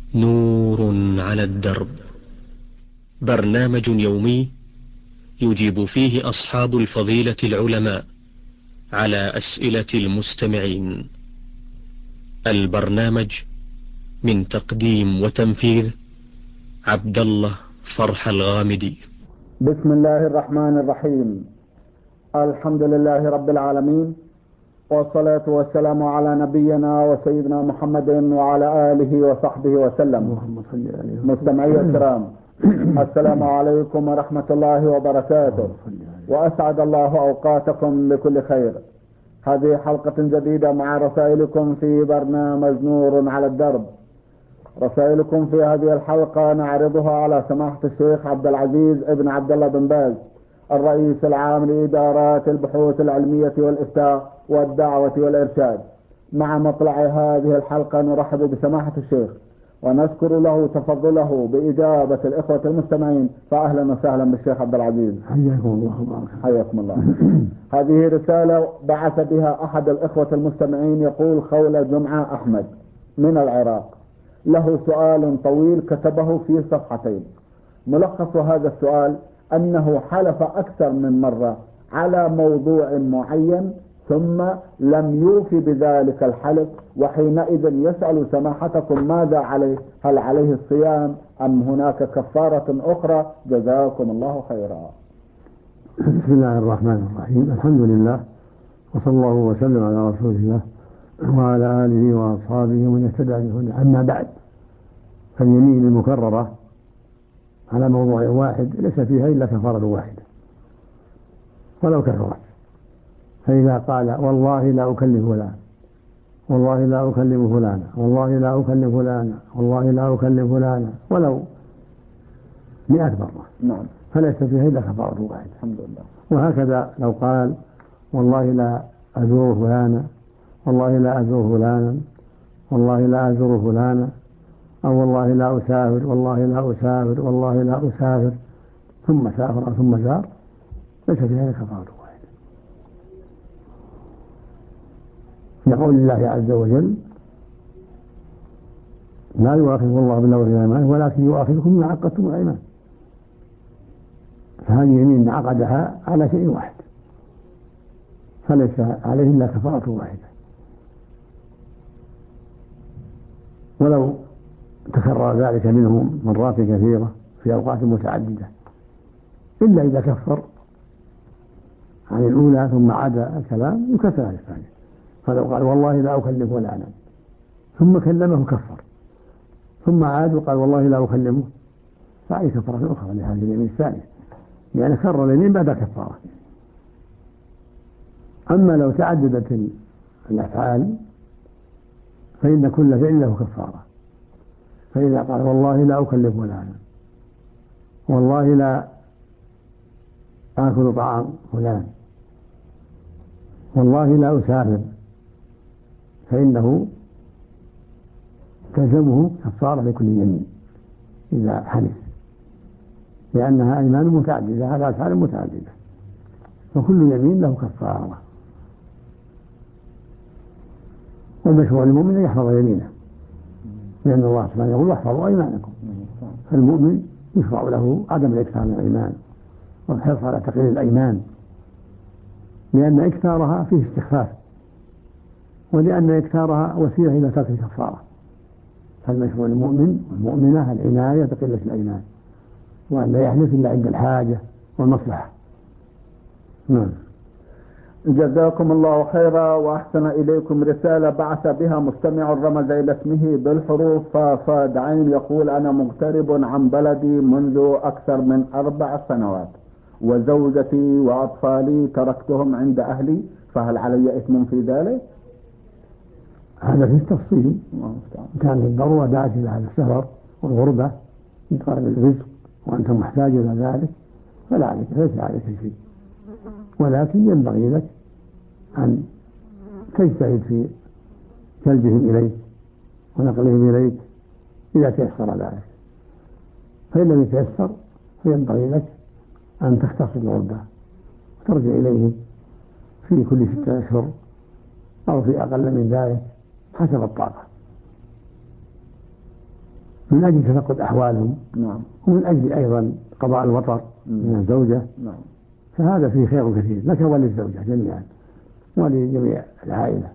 نور على الدرب، برنامج يومي يجيب فيه أصحاب الفضيلة العلماء على أسئلة المستمعين. البرنامج من تقديم وتنفيذ عبد الله فرح الغامدي. بسم الله الرحمن الرحيم. الحمد لله رب العالمين، والصلاة والسلام على نبينا وسيدنا محمد وعلى آله وصحبه وسلم. مستمعي الكرام، السلام عليكم ورحمة الله وبركاته، وأسعد الله أوقاتكم بكل خير. هذه حلقة جديدة مع رسائلكم في برنامج نور على الدرب. رسائلكم في هذه الحلقة نعرضها على سماحة الشيخ عبد العزيز ابن عبد الله بن باز، الرئيس العام لإدارات البحوث العلمية والإفتاء والدعوة والإرشاد. مع مطلع هذه الحلقة نرحب بسماحة الشيخ ونشكر له تفضله بإجابة الإخوة المستمعين. فأهلا وسهلا بالشيخ عبد العزيز. حياكم الله. حياكم الله. هذه رسالة بعث بها أحد الإخوة المستمعين، يقول خولة جمعة أحمد من العراق. له سؤال طويل كتبه في صفحتين. ملخص هذا السؤال أنه حلف أكثر من مرة على موضوع معين ثم لم يوفي بذلك الحلف، وحينئذ يسأل سماحتكم ماذا عليه؟ هل عليه الصيام أم هناك كفارة أخرى؟ جزاكم الله خيرا. بسم الله الرحمن الرحيم. الحمد لله، وصلى الله وسلم على رسول الله وعلى آله وأصحابه ومن اهتدى بهداه. أما بعد، فاليمين المكررة على موضوع واحد ليس فيها إلا كفارة واحدة ولو كثرت. فإذا قال والله لا أكلم فلانا، والله لا أكلم فلانا، والله لا أكلم فلانا، والله لا أكلم فلانا، ولو 100 مرة، فليس فيها إلا كفارة واحدة. الحمد لله. وهكذا لو قال والله لا أزور فلانا، والله لا أزور فلانا، والله لا أزور فلانا، أو والله لا أسافر، والله لا أسافر، والله لا أسافر، ثم سافر ثم زار، ليس فيها كفارة واحدة. يقول الله عز وجل لا يؤاخذكم الله باللغو في أيمانكم ولكن يؤاخذكم بما عقدتم الأيمان. فهذه يمين عقدها على شيء واحد فليس عليه إلا كفارة واحدة، ولو تكرر ذلك منهم مرات كثيرة في أوقات متعددة، إلا إذا كفر عن الأولى ثم عاد الكلام يكفر عن الثانية. فلو قال والله لا أكلم فلانا ثم كلمه كفر، ثم عاد وقال والله لا أكلمه، فعليه كفارة أخرى لهذه اليمين الثانية، يعني كرر اليمين بعد كفارة. أما لو تعددت الأفعال فإن كل فعل له كفارة. فإذا قال والله لا أكلم فلانا، والله لا آكل طعام فلان، والله لا أسافر، فإنه تلزمه كفارة لكل يمين إذا حلف، لأنها أيمان متعددة على أفعال متعددة، فكل يمين له كفارة. والمشروع للمؤمن أن يحفظ يمينه، لأن الله سبحانه يقول واحفظوا أيمانكم. فالمؤمن يشرع له عدم الإكثار من الأيمان والحرص على تقليل الأيمان، لأن إكثارها فيه استخفاف، ولأن إكثارها وسيلة إلى ترك الكفارة. فالمشروع للمؤمن والمؤمنة العناية بقلة الأيمان، وأن لا يحلف إلا عند الحاجة والمصلحة. نعم. جزاكم الله خيرا وأحسن إليكم. رسالة بعث بها مستمع رمز إلى اسمه بالحروف صاد عين، يقول أنا مغترب عن بلدي منذ أكثر من 4 سنوات، وزوجتي وأطفالي تركتهم عند أهلي، فهل علي إثم في ذلك؟ هذا فيه تفصيل. كان الضرورة داعية إلى هذا السفر والغربة من طلب الرزق وأنت محتاج إلى ذلك، فلا عليك، ليس عليك شيء، ولكن ينبغي لك أن تجتهد في جلبهم إليك ونقلهم إليك إذا تيسر ذلك. فإن لم يتيسر فينبغي لك أن تختصر الغربة وترجع إليهم في كل 6 أشهر أو في أقل من ذلك حسب الطاقة. من أجل تفقد أحوالهم. نعم. ومن أجل أيضا قضاء الوطر من الزوجة. نعم. فهذا فيه خير كثير لك وللزوجة جميعا ولجميع العائلة.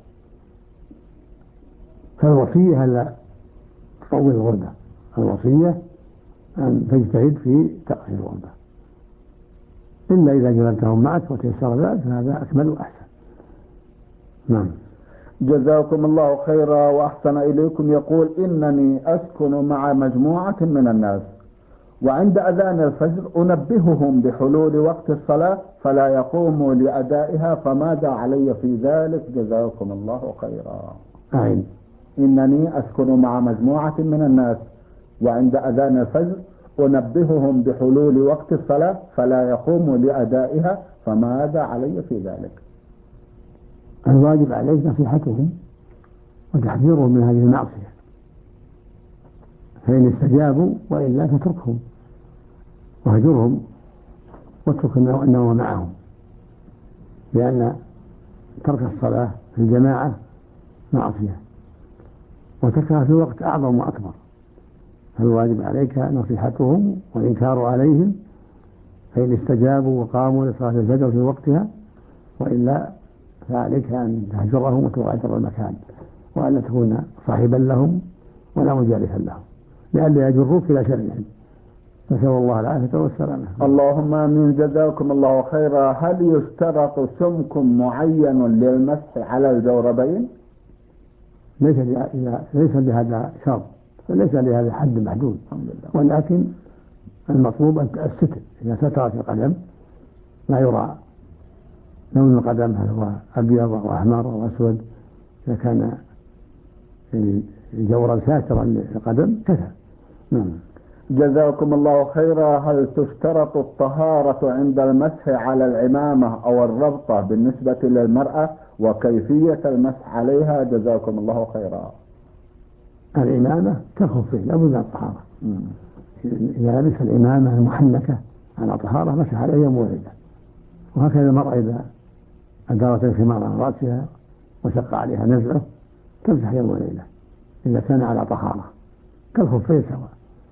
فالوصية ألا تطول الغربة، الوصية أن تجتهد في تقصير الغربة، إلا إذا جبلتهم معك وتيسر ذلك فهذا أكمل وأحسن. نعم. جزاكم الله خيرا وأحسن إليكم. يقول: إنني أسكن مع مجموعة من الناس، وعند أذان الفجر أنبههم بحلول وقت الصلاة فلا يقوموا لأدائها، فماذا علي في ذلك؟ جزاكم الله خيرا. أعين. إنني أسكن مع مجموعة من الناس، وعند أذان الفجر أنبههم بحلول وقت الصلاة فلا يقوموا لأدائها، فماذا علي في ذلك؟ الواجب عليك نصيحتهم وتحذيرهم من هذه المعصية، فإن استجابوا وإلا فتركهم واهجرهم واترك النوم معهم، لأن ترك الصلاة في الجماعة معصية وتركها في وقت أعظم وأكبر. فالواجب عليك نصيحتهم والإنكار عليهم، فإن استجابوا وقاموا لصلاة الفجر في وقتها، وإلا فعليك أن تهجرهم وتغادر المكان، وأن لا تكون صاحبا لهم ولا مجالسا لهم، لئلا يجروك إلى شرهم. نسأل الله العافية والسلامة. اللهم آمين. جزاكم الله خيرا. هل يشترط سمك معين للمسح على الجوربين؟ ليس لهذا شرط، ليس لهذا حد محدود، ولكن المطلوب أن الستر. إذا سترت القدم لا يرى لون القدم هل هو أبيض أو أحمر أو أسود، إذا كان الجورب ساترا للقدم كفى. جزاكم الله خيرا. هل تشترط الطهارة عند المسح على العمامة أو الربطة بالنسبة للمرأة، وكيفية المسح عليها؟ جزاكم الله خيرا. العمامة كالخفين لابد من الطهارة. إذا لبس العمامة المحنكة على طهارة مسح عليها يوم وليلة، وهكذا المرأة إذا أدارت الخمار على رأسها وشق عليها نزعه تمسح يوم وليلة إذا كان على طهارة، كالخفين سواء.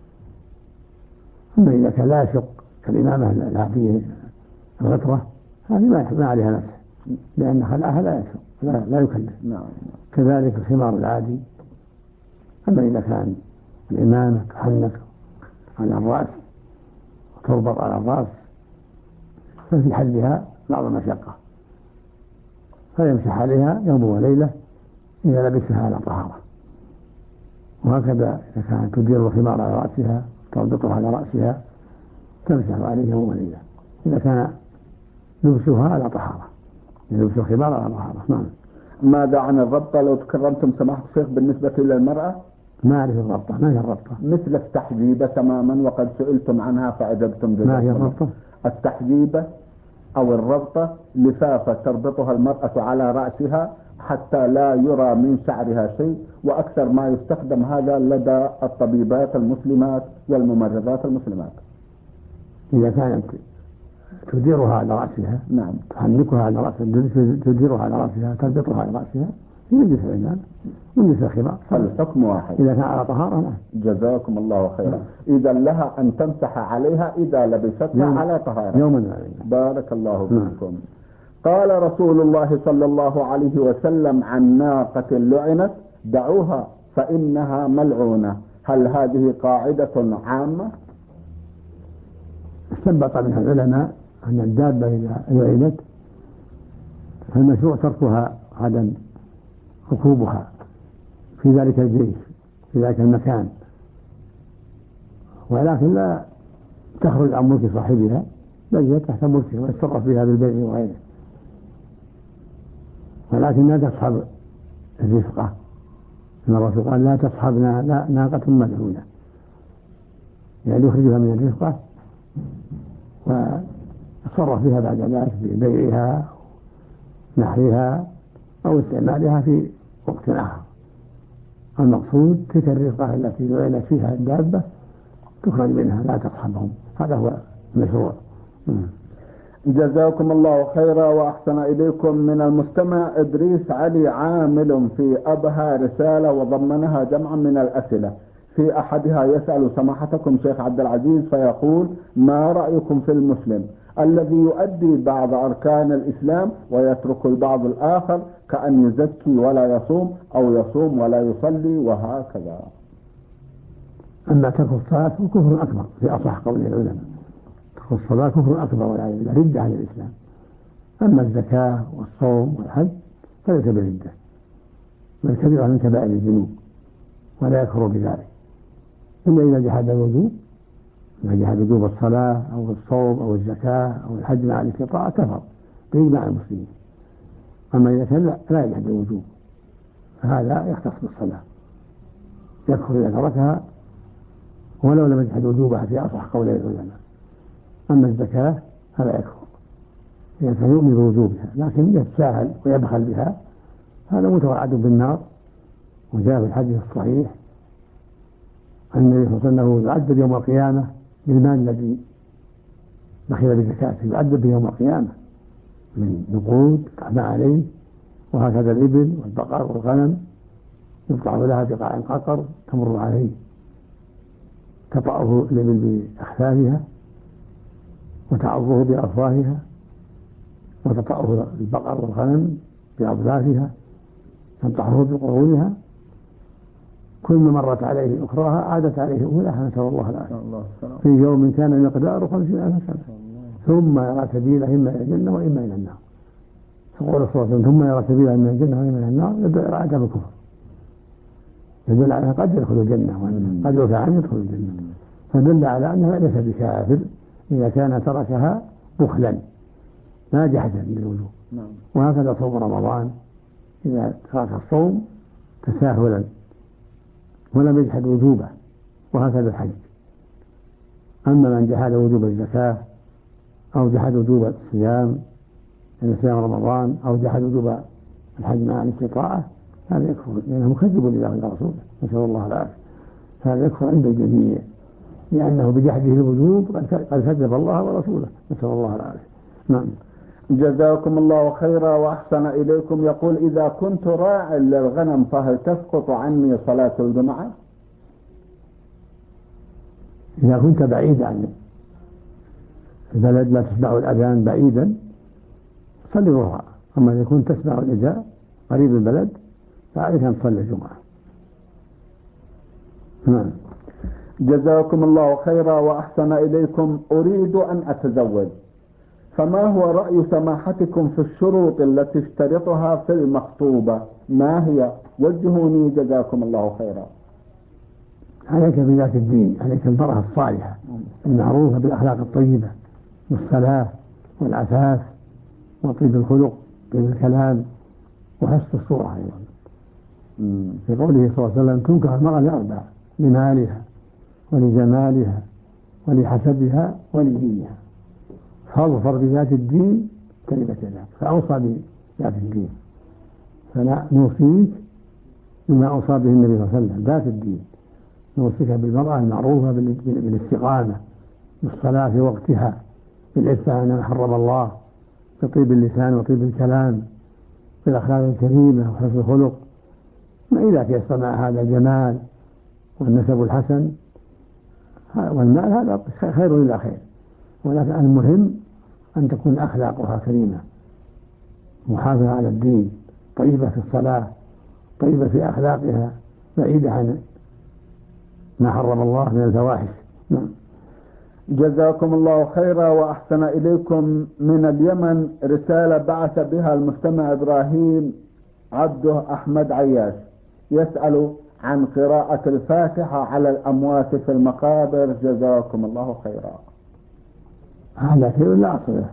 أما إذا كان لا يشق كالإمامة العادية الغطرة هذه ما عليها مسح، لأن خلعها لا يشق لا يكلف. كذلك الخمار العادي. أما إذا كان الإمامة تحنك على الرأس وتربط على الرأس ففي حلها بعض المشقة، فيمسح عليها يوم وليلة إذا لبسها على طهارة. وهكذا إذا كانت تدير الخمار على رأسها تربطها على رأسها تمسح عليه يوم وليلة إذا كان لبسها على طهارة، لبس الخمار على طهارة. ماذا عن الربطة لو تكرمتم سماحة الشيخ بالنسبة للمرأة؟ ما أعرف الربطة. ما هي الربطة؟ مثل التحجيبة تماما، وقد سئلتم عنها فأجبتم. ما هي الربطة؟ التحجيبة أو الربطة لفافة تربطها المرأة على رأسها حتى لا يرى من شعرها شيء، وأكثر ما يستخدم هذا لدى الطبيبات المسلمات والممرضات المسلمات. إذا كانت تديرها على رأسها، تحنكها على رأسها، تديرها على رأسها، تربطها على رأسها، يجلس العمامة ويجلس الخمار، الحكم واحد إذا كان على طهارة. جزاكم الله خيرا. إذا لها أن تمسح عليها إذا لبستها على طهارة يوما. بارك الله فيكم. قال رسول الله صلى الله عليه وسلم عن ناقة لعنت: دعوها فإنها ملعونة. هل هذه قاعدة عامة؟ استنبط منها العلماء أن الدابة إذا لعنت فالمشروع تركها عدم ركوبها في ذلك الجيش في ذلك المكان، ولكن لا تخرج عن ملك صاحبها، بل هي تحت ملكه ويتصرف فيها بالبيع وغيره، ولكن لا تصحب الرفقة. إن الرسول قال: لا تصحبنا ناقة ملعونة، يعني يخرجها من الرفقة ويتصرف فيها بعد ذلك ببيعها نحرها أو استعمالها في وقت آخر. المقصود تلك الرفقة التي لعنت فيها الدابة تخرج منها، لا تصحبهم. هذا هو المشروع. جزاكم الله خيرا وأحسن إليكم. من المستمع إدريس علي عامل في أبها رسالة وضمنها جمعا من الأسئلة. في أحدها يسأل سماحتكم شيخ عبد العزيز فيقول: ما رأيكم في المسلم الذي يؤدي بعض أركان الإسلام ويترك البعض الآخر، كأن يزكي ولا يصوم أو يصوم ولا يصلي وهكذا؟ أما ترك الصلاة كفر أكبر في أصح قول العلماء، ترك الصلاة كفر أكبر والعياذ بالله، ردة عن الإسلام. أما الزكاة والصوم والحج فليس بردة، بل كبيرة من كبائر الذنوب ولا يكفر بذلك إلا إذا جحد الوجوب، إذا جحد وجوب الصلاة أو الصوم أو الزكاة أو الحج مع الاستطاعة كفر بإجماع المسلمين. أما إذا كان لا يجحد الوجوب فهذا يختص بالصلاة، يكفر إذا تركها ولو لم يجحد وجوبها في أصح قولي العلماء. أما الزكاة فلا يكفر إذا كان يؤمن بوجوبها، لكن يتساهل ويبخل بها هذا متوعد بالنار. وجاء في الحديث الصحيح أن النبي صلى الله عليه وسلم يعذب يوم القيامة بالمال الذي بخل بزكاته، يعذب يوم القيامة من نقود ما عليه، وهكذا الإبل والبقر والغنم يقطع لها بقاع قطر تمر عليه، تطأه الإبل بأخفافها وتعضه بأفواهها، وتطأه البقر والغنم بأضلافها تنطحه بقرونها، كل ما مرت عليه أخراها عادت عليه أولاها، نسأل الله العافية، في يوم كان مقداره 50,000 سنة، ثم يرى سبيله إما إلى الجنة وإما إلى النار. يقول صلى الله عليه وسلم: ثم يرى سبيله إما إلى الجنة وإما إلى النار، يدل على عدم الكفر، يدل على قد يدخل الجنة وقد يرفع عنه يدخل الجنة، فدل على أنه ليس بكافر إذا كان تركها بخلا لا جحدا للوجوب. وهكذا صوم رمضان إذا ترك الصوم تساهلا ولم يجحد وجوبه، وهكذا الحج. أما من جحد وجوب الزكاة أو جحد وجوب الصيام يعني صيام رمضان أو جحد وجوب الحج مع الاستطاعة هذا يكفر، لأنه مكذب لله ورسوله، نسأل الله العافية. هذا يكفر عند الجميع لأنه بجحده الوجوب قد كذب الله ورسوله، نسأل الله العافية. نعم. جزاكم الله خيرا وأحسن إليكم. يقول: إذا كنت راعٍ للغنم فهل تسقط عني صلاة الجمعة؟ إذا كنت بعيد عن البلد لا تسمع الأذان بعيدا صلي الظهر، أما إذا كنت تسمع النداء قريب البلد فعليك أن تصلي الجمعة. نعم. جزاكم الله خيرا وأحسن إليكم. أريد أن أتزوج، فما هو رأي سماحتكم في الشروط التي اشترطها في المخطوبة؟ ما هي؟ وجهوني جزاكم الله خيرا. عليك بذات الدين، عليك المرأة الصالحة المعروفة بالأخلاق الطيبة والصلاة والعفاف وطيب الخلق طيب الكلام وحسن الصورة أيضا. في قوله صلى الله عليه وسلم: تنكح المرأة لأربع: لمالها ولجمالها ولحسبها ولدينها، فاظفر بذات الدين تربت يداك. فأوصى بذات الدين، فلا نوصيك بما أوصى به النبي صلى الله عليه وسلم ذات الدين، نوصيك بالمرأة المعروفة بالاستقامة، بالصلاة في وقتها، بالعفة عما حرم الله، بطيب اللسان وطيب الكلام، بالأخلاق الكريمة وحسن الخلق. ما إذا تيسر مع هذا الجمال والنسب الحسن والمال هذا خير إلى خير، ولكن المهم أن تكون أخلاقها كريمة محافظة على الدين، طيبة في الصلاة، طيبة في أخلاقها، بعيدة عن ما حرم الله من الفواحش. نعم. جزاكم الله خيرا وأحسن إليكم. من اليمن رسالة بعث بها المستمع إبراهيم عبده أحمد عياش يسأل عن قراءة الفاتحة على الأموات في المقابر، جزاكم الله خيرا. هذا خير لا أصل له،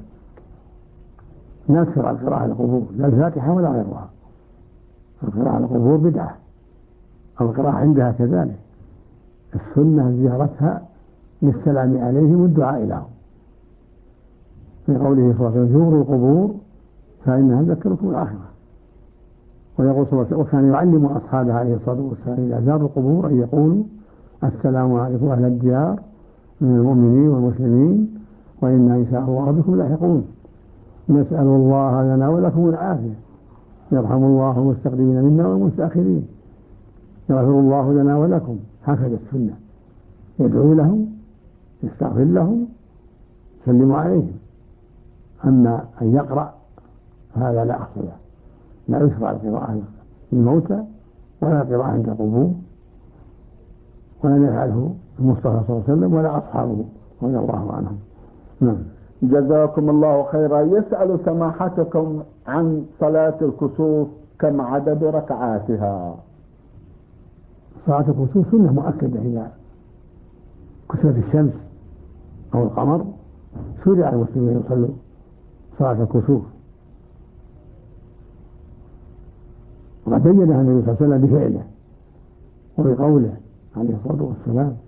لا تشرع القراءة على القبور، لا الفاتحة ولا غيرها. القراءة على القبور بدعة، أو القراءة عندها كذلك. السنة زيارتها للسلام عليهم والدعاء لهم، في قوله صلى الله عليه وسلم: زوروا القبور فإنها تذكركم الآخرة. ويقول صلى الله عليه وسلم: وكان يعلم أصحابه عليه الصلاة والسلام إذا زاروا القبور أن يقولوا: السلام عليكم أهل الديار من المؤمنين والمسلمين وإنا إن شاء الله بكم لاحقون، نسأل الله لنا ولكم العافية، يرحم الله المستقدمين منا والمستأخرين. يغفر الله لنا ولكم، هكذا السنة، يدعو لهم، يستغفر لهم، يسلم عليهم. أما أن يقرأ هذا لا أصل له، لا يشرع القراءة للموتى ولا القراءة عند القبور، ولم يفعله المصطفى صلى الله عليه وسلم ولا أصحابه رضي الله عنهم. نعم. جزاكم الله خيرا. يسأل سماحتكم عن صلاة الكسوف، كم عدد ركعاتها؟ صلاة الكسوف سنة مؤكدة، إذا كسفت الشمس أو القمر شرع المسلمين يصلوا صلاة الكسوف، وقد بينها النبي صلى الله عليه وسلم بفعله وبقوله عليه الصلاة والسلام.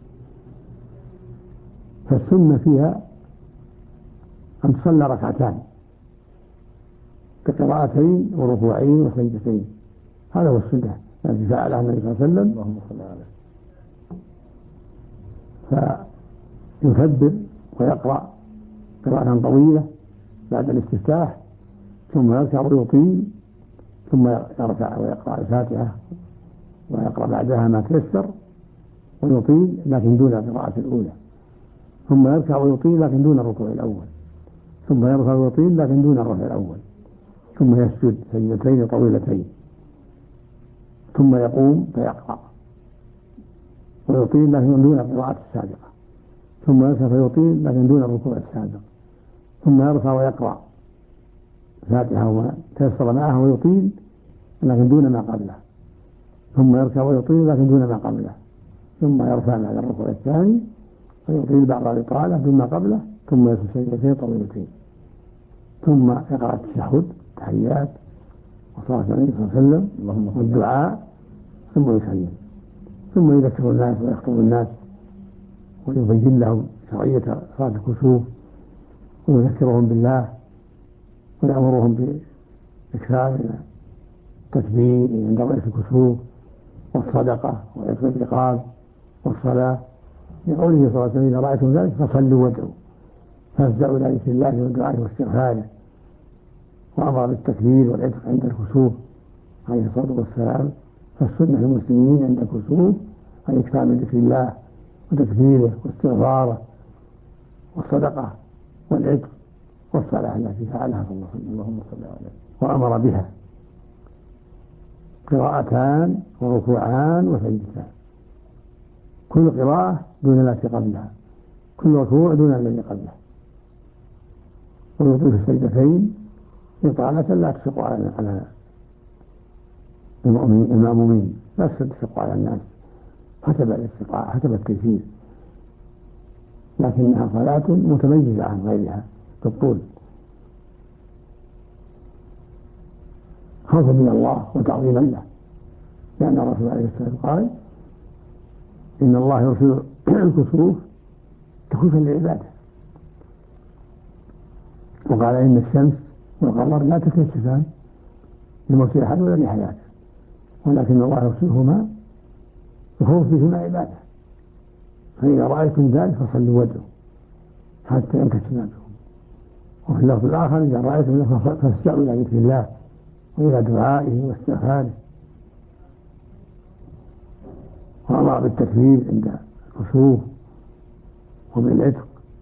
فالسنة فيها أن تصلى ركعتان كقراءتين وركوعين وسجدتين، هذا هو السنة التي فعلها النبي صلى الله عليه وسلم. اللهم صل عليه. فيكبر ويقرأ قراءة طويلة بعد الاستفتاح، ثم يركع ويطيل، ثم يركع ويقرأ الفاتحة ويقرأ بعدها ما تيسر ويطيل لكن دون القراءة الأولى، ثم يركع ويطيل لكن دون الركوع الأول، ثم يركع ويطيل لكن دون الركوع الأول، ثم يسجد سجدتين طويلتين، ثم يقوم فيقرأ ويطيل لكن دون القراءة السابقة، ثم يركع فيطيل لكن دون الركوع السابق، ثم يركع ويقرأ الفاتحة وما تيسر معه ويطيل لكن دون ما قبله، ثم يركع ويطيل لكن دون ما قبله، ثم يرفع بعد الركوع الثاني ويطيل بعض الإطالة دون ما قبله، ثم يسجد سجدتين طويلتين، ثم يقرأ التشهد التحيات وصلاة النبي صلى الله عليه وسلم والدعاء، ثم يسلم، ثم يذكر الناس ويخطب الناس ويبين لهم شرعية صلاة الكسوف ويذكرهم بالله ويأمرهم بإكثار من التكبير عند رؤية الكسوف والصدقة وعتق الرقاب والصلاة، لقوله صلى الله عليه وسلم: إذا رأيتم ذلك فصلوا وادعوا، فافزعوا إلى ذكر الله والدعاء واستغفاره. وأمر بالتكبير والعتق عند الكسوف عليه الصلاة والسلام. فالسنة للمسلمين عند الكسوف أن يكثر من ذكر الله وتكبيره واستغفاره والصدقة والعتق والصلاة التي فعلها صلى الله عليه وسلم. اللهم صل عليه. وأمر بها قراءتان وركوعان وسجدتان، كل قراءة دون التي قبلها، كل ركوع دون الذي قبله، ويطيل في السجدتين إطالة لا تشق على المأمومين، لا تشق على الناس حسب الاستطاعة حسب التيسير، لكنها صلاة متميزة عن غيرها بالطول، خوفا من الله وتعظيما له، لأن الرسول عليه الصلاة والسلام قال: إن الله يرسل الكسوف تخوفا لعباده، وقال: إن الشمس والقمر لا تكسفان لموت أحد ولا لحياته، ولكن الله يرسلهما يخوف بهما عباده، فإذا رأيتم ذلك فصلوا وادعوا حتى ينكشف ما بكم. وفي اللفظ الآخر: إذا رأيتم ذلك فافزعوا إلى ذكر الله وإلى دعائه واستغفاره. وأمر بالتكبير عند الكسوف وبالعتق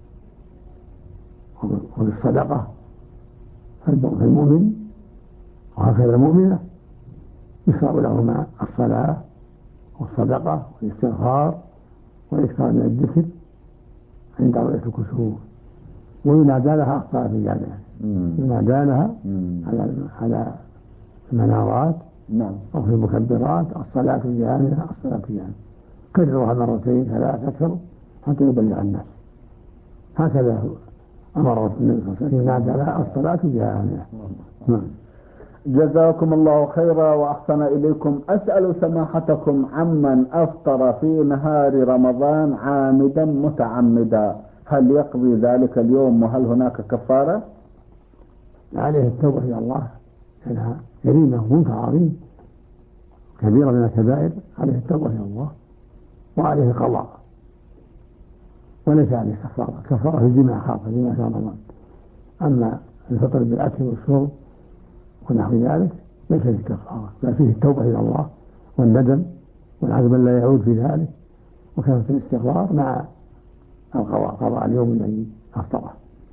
وبالصدقة. فالمؤمن وهكذا المؤمنة يشرع لهما الصلاة والصدقة والاستغفار والإكثار من الذكر عند رؤية الكسوف، وينادى لها الصلاة الجامعة، ينادى لها على المنارات أو في المكبرات: الصلاة الجامعة، الصلاة الجامعة. كررها مرتين ثلاثة أكثر حتى يبلغ الناس. هكذا أمر النبي صلى الله عليه وسلم: ينادى لها الصلاة الجامعة. جزاكم الله خيرا وأحسن إليكم. أسأل سماحتكم عمن أفطر في نهار رمضان عامدا متعمدا، هل يقضي ذلك اليوم وهل هناك كفارة؟ عليه التوبة إلى الله، لأنها جريمة ومنكر عظيم كبيرة من الكبائر، عليه التوبة إلى الله وعليه القضاء، وليس عليه كفارة. كفارة الجماع خاصة جماع في رمضان، أما الفطر بالأكل والشرب ونحو ذلك ليس فيه كفارة، بل فيه التوبة إلى الله والندم والعزم لا يعود في ذلك، وكثرة الاستغفار مع قضاء اليوم الذي أفطره.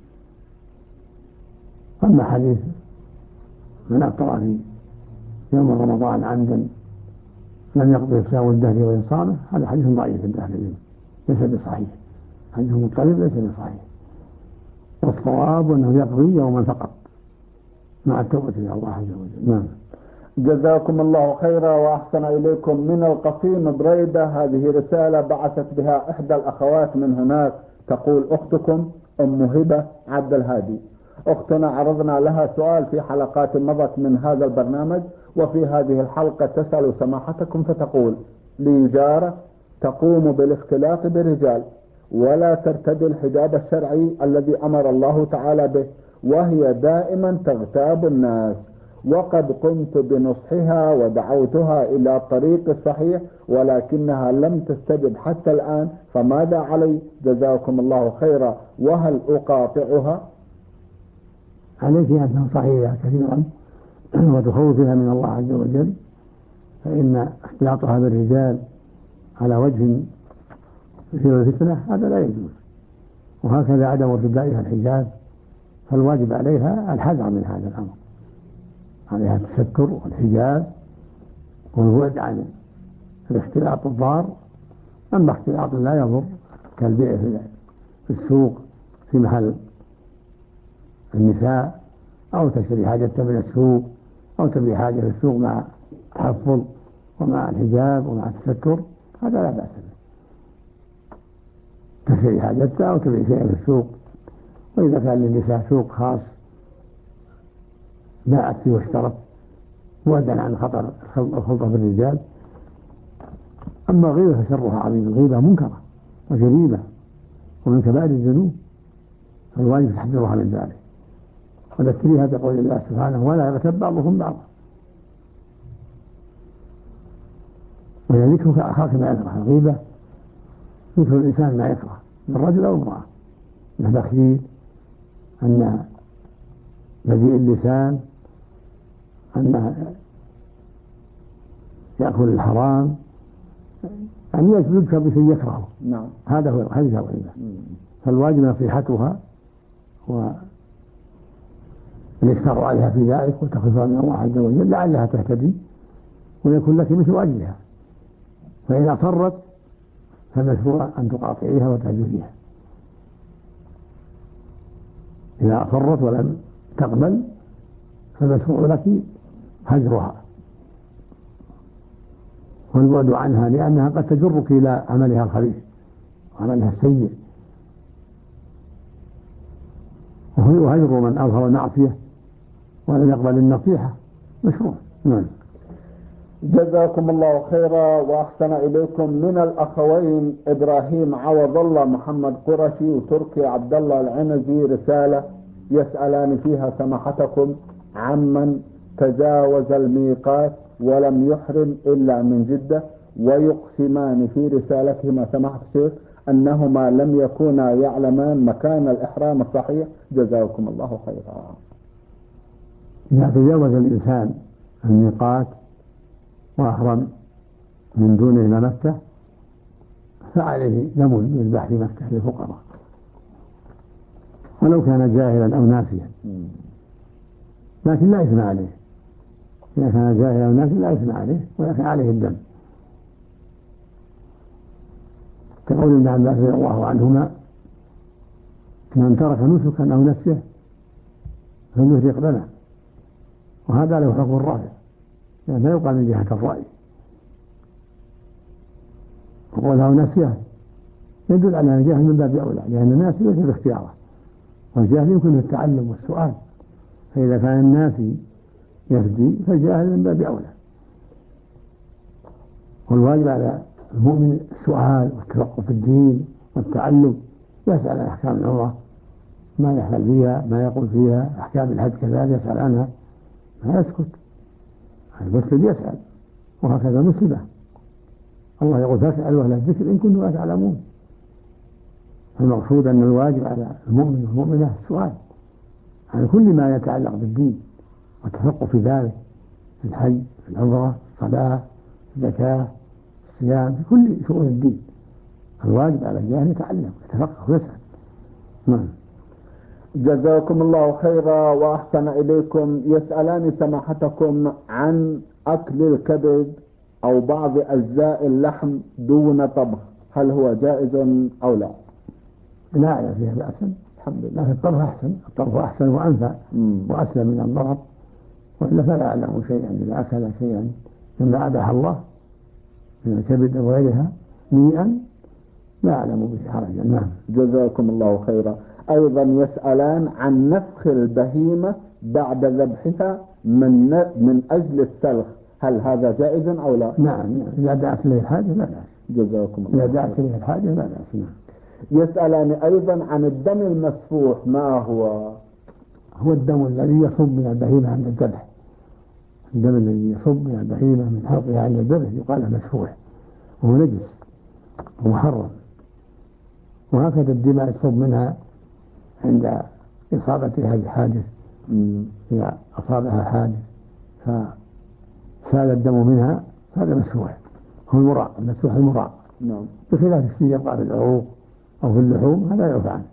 أما حديث من أفطر في يوم رمضان عمدا لم يقضي صيام الدهر وإن صامه، هذا حديث ضعيف عند أهل العلم ليس بصحيح، حديث مضطرب ليس بصحيح، والصواب أنه يقضي يوما فقط مع التوبة إلى الله عز وجل. نعم. جزاكم الله خيرا وأحسن إليكم. من القصيم بريدة، هذه رسالة بعثت بها إحدى الأخوات من هناك، تقول: أختكم أم هبة عبد الهادي، أختنا عرضنا لها سؤال في حلقات مضت من هذا البرنامج، وفي هذه الحلقة تسأل سماحتكم فتقول: لي جارة تقوم بالاختلاط برجال ولا ترتدي الحجاب الشرعي الذي أمر الله تعالى به، وهي دائما تغتاب الناس، وقد قمت بنصحها ودعوتها إلى الطريق الصحيح ولكنها لم تستجب حتى الآن، فماذا علي؟ جزاكم الله خيرا. وهل أقاطعها؟ عليك أن تنصحيها كثيرا وتخوفها من الله عز وجل، فإن اختلاطها بالرجال على وجه فيه الفتنة هذا لا يجوز، وهكذا عدم ارتدائها الحجاب، فالواجب عليها الحذر من هذا الأمر، عليها التستر والحجاب والبعد عن الاختلاط الضار. أما اختلاط لا يضر كالبيع في السوق في محل النساء، أو تشتري حاجة من السوق، أو تبيع حاجة في السوق مع التحفظ ومع الحجاب ومع التستر، هذا لا بأس به. تشتري حاجتها أو تبيع شيئا في السوق، وإذا كان للنساء سوق خاص باعت فيه واشترت بعدا عن خطر الخلطة بالرجال. أما الغيبة فشرها عظيم، الغيبة منكرة وجريمة ومن كبائر الذنوب، فالواجب تحذيرها من ذلك، وذكريها بقول الله سبحانه: ولا يغتب بعضهم بعضا. وهي ذكرك أخاك ما يكره، الغيبة ذكر الإنسان ما يكره من رجل أو امرأة، أنه بخيل، أن بذيء اللسان، أنه يأكل الحرام، يعني يذكر بشيء يكرهه. نعم. هذا هو الغيبة. فالواجب نصيحتها والإكثار عليها في ذلك وتخفيفها من الله عز وجل لعلها تهتدي ويكون لك مثل أجلها. فإن أصرت فمشروع أن تقاطعيها وتهجريها. إذا أصرت ولم تقبل فمشروع لك هجرها والبعد عنها، لأنها قد تجرك إلى عملها الخبيث وعملها السيء. وهجر من أظهر المعصية ولم يقبل النصيحة مشروع. نعم. جزاكم الله خيرا وأحسن إليكم. من الأخوين إبراهيم عوض الله محمد قرشي وتركي عبد الله العنزي رسالة يسألان فيها سماحتكم عمن تجاوز الميقات ولم يحرم إلا من جدة، ويقسمان في رسالتهما سماحة الشيخ أنهما لم يكونا يعلمان مكان الإحرام الصحيح. جزاكم الله خيرا. إذا تجاوز الإنسان الميقات وأحرم من دونه إلى مكة فعليه دم يذبح في مكة للفقراء ولو كان جاهلا أو ناسيا، لكن لا إثم عليه. إذا كان جاهلا أو ناسيا لا إثم عليه، ولكن عليه الدم، كقول ابن عباس رضي الله عنهما: من ترك نسكا أو نسيه فليهرق لنا. وهذا له حكم الرافع، يعني لا يقال من جهة الرأي، وقوله نسيه يدل على الجهل من باب أولى، لأن الناس ليس باختياره، والجهل يمكن التعلم والسؤال، فإذا كان الناس يفدي فالجاهل من باب أولى. والواجب على المؤمن السؤال والتفقه في الدين والتعلم، يسأل عن أحكام العمرة ما يحل فيها، ما يقول فيها، أحكام الحج كذلك يسأل عنها، ما يسكت. المسلم يسأل، وهكذا مسلمة. الله يقول: فاسألوا أهل الذكر إن كنتم لا تعلمون. المقصود أن الواجب على المؤمن والمؤمنة السؤال عن كل ما يتعلق بالدين والتفقه في ذلك، في الحج، في العمرة، الصلاة، الزكاة، الصيام، في كل شؤون الدين. الواجب على الجاهل يتعلم يتفقه ويسأل. نعم. جزاكم الله خيرا وأحسن إليكم. يسألان سماحتكم عن أكل الكبد أو بعض أجزاء اللحم دون طبخ، هل هو جائز أو لا؟ لا أعلم فيها بأسا الحمد لله. الطبخ أحسن، الطبخ أحسن وأنفع وأسلم من الضرر، وإلا فلا أعلم شيئا إذا أكل شيئا مما أباح الله من الكبد أو غيرها ميئا لا أعلم به حرجا. نعم. جزاكم الله خيرا. أيضا يسألان عن نفخ البهيمة بعد ذبحها من أجل السلخ، هل هذا جائز أو لا؟ نعم، إذا دعت إليه الحاجة لا بأس. جزاكم الله. إذا دعت إليه الحاجة لا بأس. نعم. يسألان أيضا عن الدم المسفوح، ما هو؟ هو الدم الذي يصب من البهيمة عند الذبح. الدم الذي يصب من البهيمة من حلقها عند الذبح يقال له مسفوح، وهو نجس ومحرم. وهكذا الدماء يصب منها عند إصابتها بحادث، إذا أصابها حادث فسال الدم منها هذا مسفوح، هو المراء، المسفوح المراء. نعم. بخلاف الشيء يبقى في العروق أو في اللحوم هذا يعفى عنه.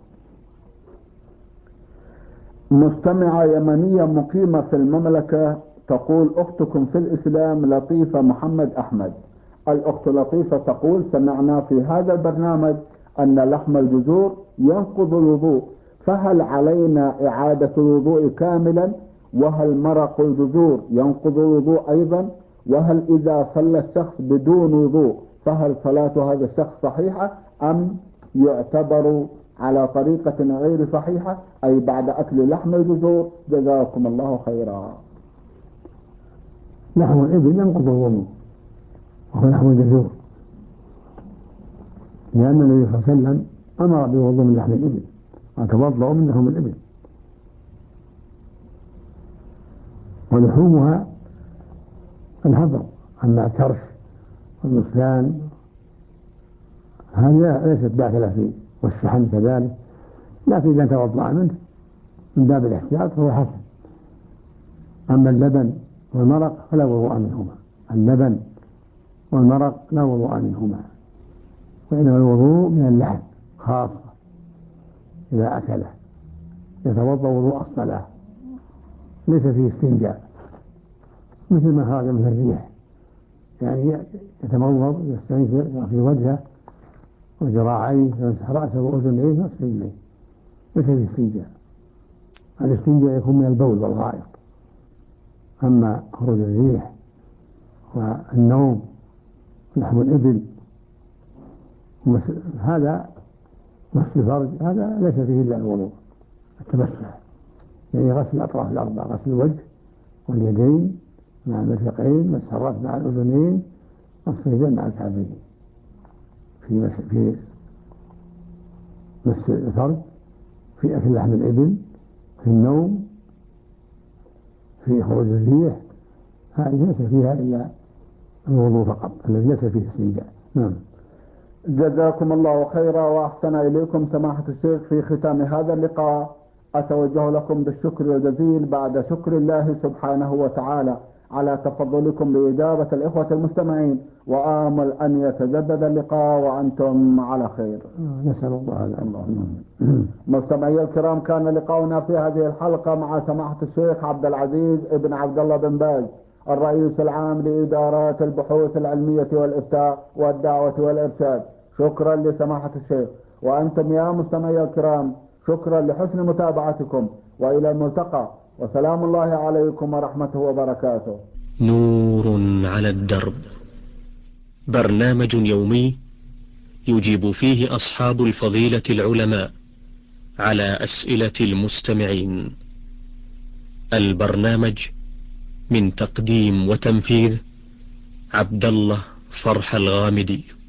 مستمعة يمنية مقيمة في المملكة تقول: أختكم في الإسلام لطيفة محمد أحمد. الأخت لطيفة تقول: سمعنا في هذا البرنامج أن لحم الجزور ينقض الوضوء، فهل علينا إعادة الوضوء كاملا؟ وهل مرق الجزور ينقض الوضوء أيضا؟ وهل إذا صلى الشخص بدون وضوء فهل صلاة هذا الشخص صحيحة أم يعتبر على طريقة غير صحيحة، أي بعد أكل لحم الجزور؟ جزاكم الله خيرا. لحم الإبل ينقض الوضوء وهو لحم الجزور، لأن النبي صلى الله عليه وسلم أمر بالوضوء من لحم الإبل وتوضأوا من لحم الإبل، ولحومها الهضم. أما الكرش والمسلان هذه ليست داخلة فيه، والشحم كذلك، لكن إذا توضأ منه من باب الاحتياط فهو حسن. أما اللبن والمرق فلا وضوء منهما، اللبن والمرق لا وضوء منهما، وإنما الوضوء من اللحم خاصة إذا أكله يتوضأ وضوء الصلاة، ليس فيه استنجاء مثل ما خرج من الريح، يعني يتمضمض يستنشق يغسل وجهه وذراعيه ويمسح رأسه وأذنيه ويغسل رجليه، ليس فيه استنجاء. الاستنجاء يكون من البول والغائط. أما خروج الريح والنوم لحم الإبل هذا مس الفرج هذا ليس فيه إلا الوضوء، التمسح، يعني غسل الأطراف الأربعة، غسل الوجه واليدين مع المرفقين، مسح الرأس مع الأذنين، مسح الرجلين مع الكعبين. في مس الفرج، في أكل لحم الإبل، في النوم، في خروج الريح، هذه ليس فيها إلا الوضوء فقط الذي ليس فيه استنجاء. نعم. جزاكم الله خيرا وأحسن إليكم سماحة الشيخ. في ختام هذا اللقاء أتوجه لكم بالشكر الجزيل بعد شكر الله سبحانه وتعالى على تفضلكم بإجابة الإخوة المستمعين، وآمل أن يتجدد اللقاء وأنتم على خير. نسأل الله. مستمعي الكرام، كان لقاؤنا في هذه الحلقة مع سماحة الشيخ عبد العزيز ابن عبد الله بن باز، الرئيس العام لإدارات البحوث العلمية والإفتاء والدعوة والإرشاد. شكرا لسماحة الشيخ. وأنتم يا مستمعي الكرام شكرا لحسن متابعتكم، وإلى الملتقى، وسلام الله عليكم ورحمته وبركاته. نور على الدرب، برنامج يومي يجيب فيه أصحاب الفضيلة العلماء على أسئلة المستمعين. البرنامج من تقديم وتنفيذ عبد الله فرح الغامدي.